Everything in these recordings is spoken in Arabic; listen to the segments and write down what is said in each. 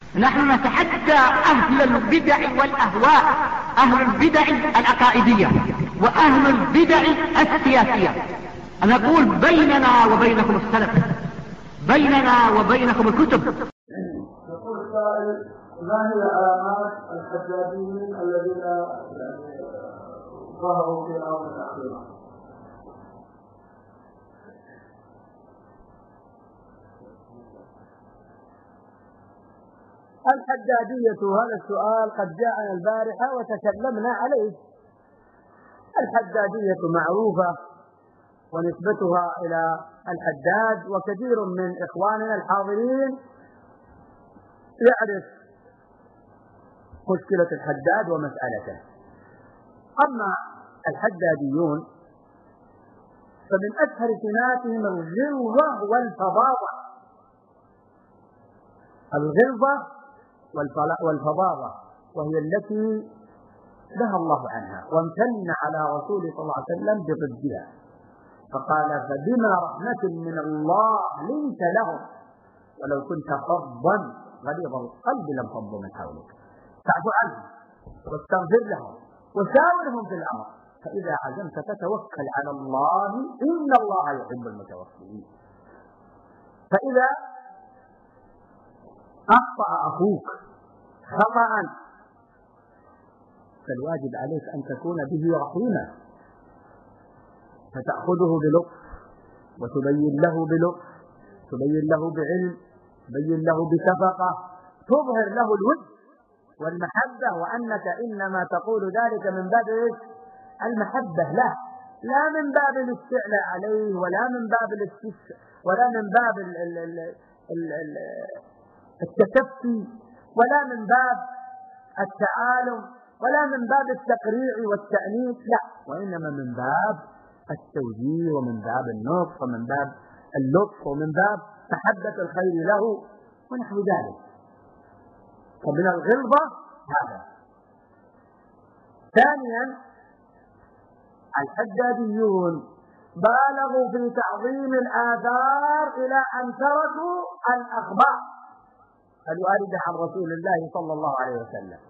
نحن نتحدى أهل البدع والأهواء، أهل البدع العقائدية وأهل البدع السياسية. نقول بيننا وبينكم السلف، بيننا وبينكم الكتب. يقول السائل: ما هي علامات الحداديين الذين ظهروا في الآونة الأخيرة؟ الحدادية، هذا السؤال قد جاءنا البارحة وتكلمنا عليه. الحدادية معروفة ونسبتها إلى الحداد، وكثير من إخواننا الحاضرين يعرف مشكلة الحداد ومسألته. أما الحداديون فمن أشهر سماتهم الغلظة والفظاظة. الغلظة والفظاظة وهي التي نهى الله عنها وامتن على رسوله صلى الله عليه وسلم بضدها، فقال: فبما رحمة من الله لنت لهم ولو كنت فظا غليظ القلب لانفضوا من حولك فاعف عنهم واستغفر لهم وشاورهم في الأمر فإذا عزمت فتوكل على الله إن الله يحب المتوكلين. فإذا أخطأ أخوك خطأ فالواجب عليك أن تكون به رحيما، فتأخذه بلطف وتبين له بلطف، تبين له بعلم، تبين له بشفقة، تظهر له الود والمحبة، وأنك إنما تقول ذلك من باب المحبة له، لا من باب الاستعلاء عليه ولا من باب ولا من باب التكفي ولا من باب التعالم ولا من باب التقريع والتأنيب، لا، وإنما من باب التوجيه ومن باب النصح ومن باب اللطف ومن باب محبة الخير له ونحو ذلك. فمن الغلظة هذا. ثانيا، الحداديون بالغوا في تعظيم الآثار إلى أن تركوا الأخبار الواردة عن رسول الله صلى الله عليه وسلم،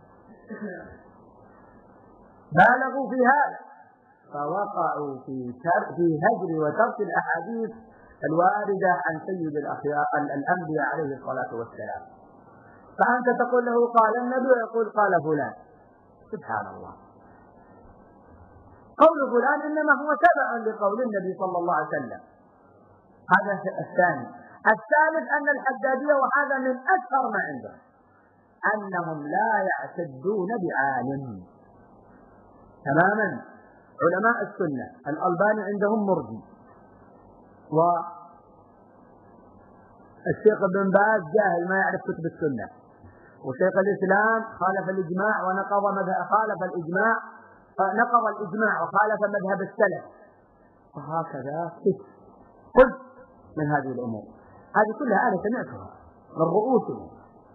بالغوا في هذا فوقعوا في هجر وترك الأحاديث الواردة عن سيد الأنبياء عليه الصلاة والسلام. فأنت تقول له قال النبي ويقول قال فلان، سبحان الله، قول فلان إنما هو تبع لقول النبي صلى الله عليه وسلم. هذا الثاني. الثالث أن الحدادية، وهذا من أشهر ما عندهم، أنهم لا يعتدون بعالم تماما. علماء السنة الألباني عندهم مرجي، والشيخ ابن باز جاهل ما يعرف كتب السنة، وشيخ الإسلام خالف الإجماع ونقض خالف الإجماع فنقض الإجماع وخالف مذهب السلف، وهكذا قلت من هذه الأمور. هذه كلها أنا سمعتها من رؤوسهم،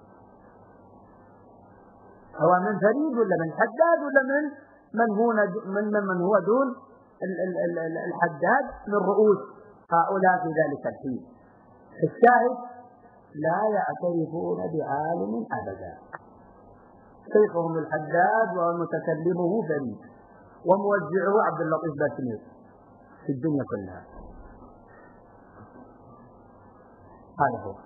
سواء من فريد ولا من حداد ولا من هو دون الحداد من رؤوس هؤلاء في ذلك الحين. الشاهد: لا يعترفون بعالم أبدا، شيخهم الحداد ومتكلمه فريد وموزعه عبد اللطيف باسمير في الدنيا كلها. هذا هو.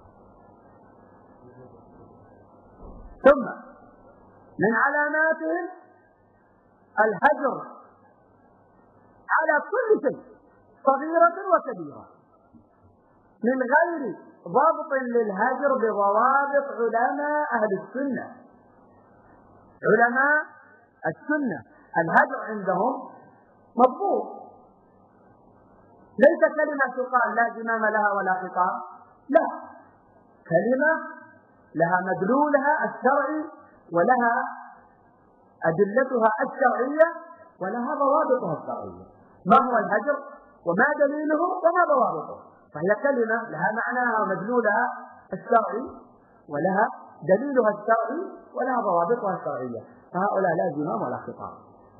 ثم من علاماتهم الهجر على كل شيء صغيرة وكبيرة من غير ضبط للهجر بضوابط علماء أهل السنة. علماء السنة الهجر عندهم مضبوط، ليس كلمة تقال لا زمام لها ولا خطاب، لا، كلمة لها مدلولها الشرعي ولها أدلتها الشرعية ولها ضوابطها الشرعية. ما هو الهجر وما دليله وما ضوابطه؟ فهي كلمة لها معناها ومدلولها الشرعي ولها دليلها الشرعي ولها ضوابطها الشرعية، فهؤلاء لا زمام ولا خطاب.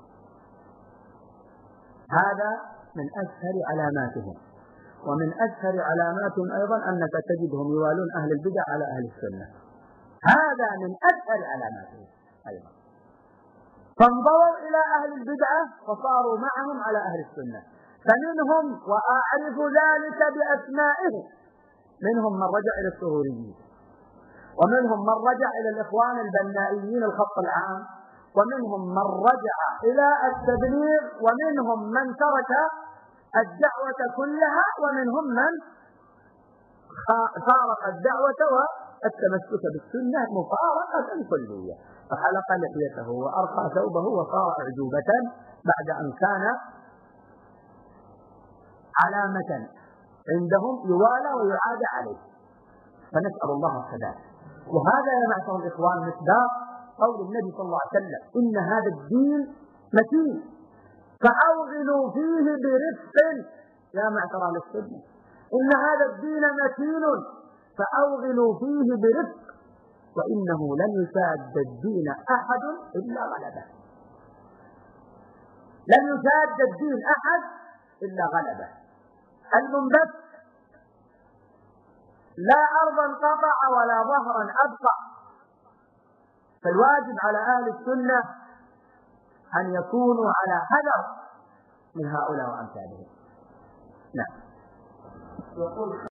هذا من أشهر علاماتهم. ومن أشهر علاماتهم أيضا أنك تجدهم يوالون أهل البدع على أهل السنة، هذا من أسهل علاماته أيضا. فانظروا إلى أهل البدعة فصاروا معهم على أهل السنة، فمنهم وأعرف ذلك بأسمائهم، منهم من رجع إلى السروريين، ومنهم من رجع إلى الإخوان البنائيين الخط العام، ومنهم من رجع إلى التبليغ، ومنهم من ترك الدعوة كلها، ومنهم من فارق الدعوة والتمسك بالسنة مفارقة كلية، فحلق لحيته وأرقى ثوبه وصار أعجوبة بعد أن كان علامة عندهم يوالى ويعاد عليه. فنسأل الله السداد. وهذا يا معشر الإخوان مصداق قول النبي صلى الله عليه وسلم: إن هذا الدين متين فأوغلوا فيه برفق. يا معشر أهل السنة، إن هذا الدين متين فأوغلوا فيه برفق، وإنه لن يساد الدين أحد إلا غلبه. لن يساد الدين أحد إلا غلبه. المنبت لا أرضا قطع ولا ظهرا أبقى، فالواجب على أهل السنة أن يكونوا على حذر من هؤلاء وأمثالهم. نعم.